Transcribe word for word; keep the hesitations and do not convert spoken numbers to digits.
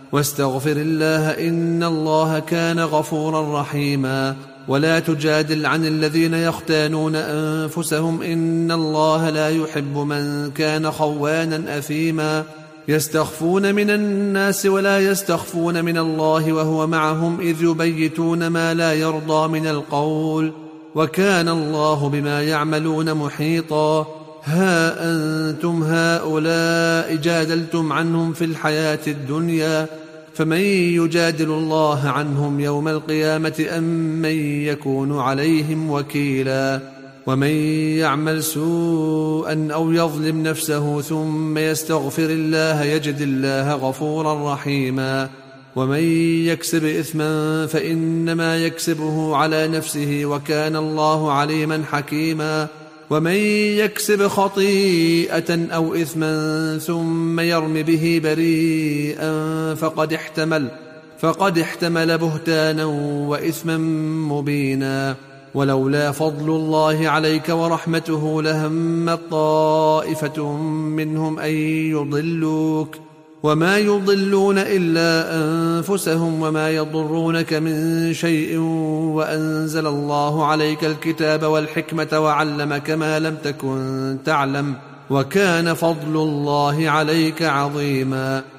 واستغفر الله إن الله كان غفورا رحيما. ولا تجادل عن الذين يختانون أنفسهم إن الله لا يحب من كان خوانا أثيما. يستخفون من الناس ولا يستخفون من الله وهو معهم إذ يبيتون ما لا يرضى من القول وكان الله بما يعملون محيطا. ها أنتم هؤلاء جادلتم عنهم في الحياة الدنيا فمن يجادل الله عنهم يوم القيامة أم من يكون عليهم وكيلا. ومن يعمل سوءا أو يظلم نفسه ثم يستغفر الله يجد الله غفورا رحيما. ومن يكسب إثما فإنما يكسبه على نفسه وكان الله عليما حكيما. ومن يكسب خطيئة أو إثما ثم يرم به بريئا فقد احتمل, فقد احتمل بهتانا وإثما مبينا. ولولا فضل الله عليك ورحمته لهمت طائفة منهم أن يضلوك وما يضلون إلا أنفسهم وما يضرونك من شيء وأنزل الله عليك الكتاب والحكمة وعلمك ما لم تكن تعلم وكان فضل الله عليك عظيما.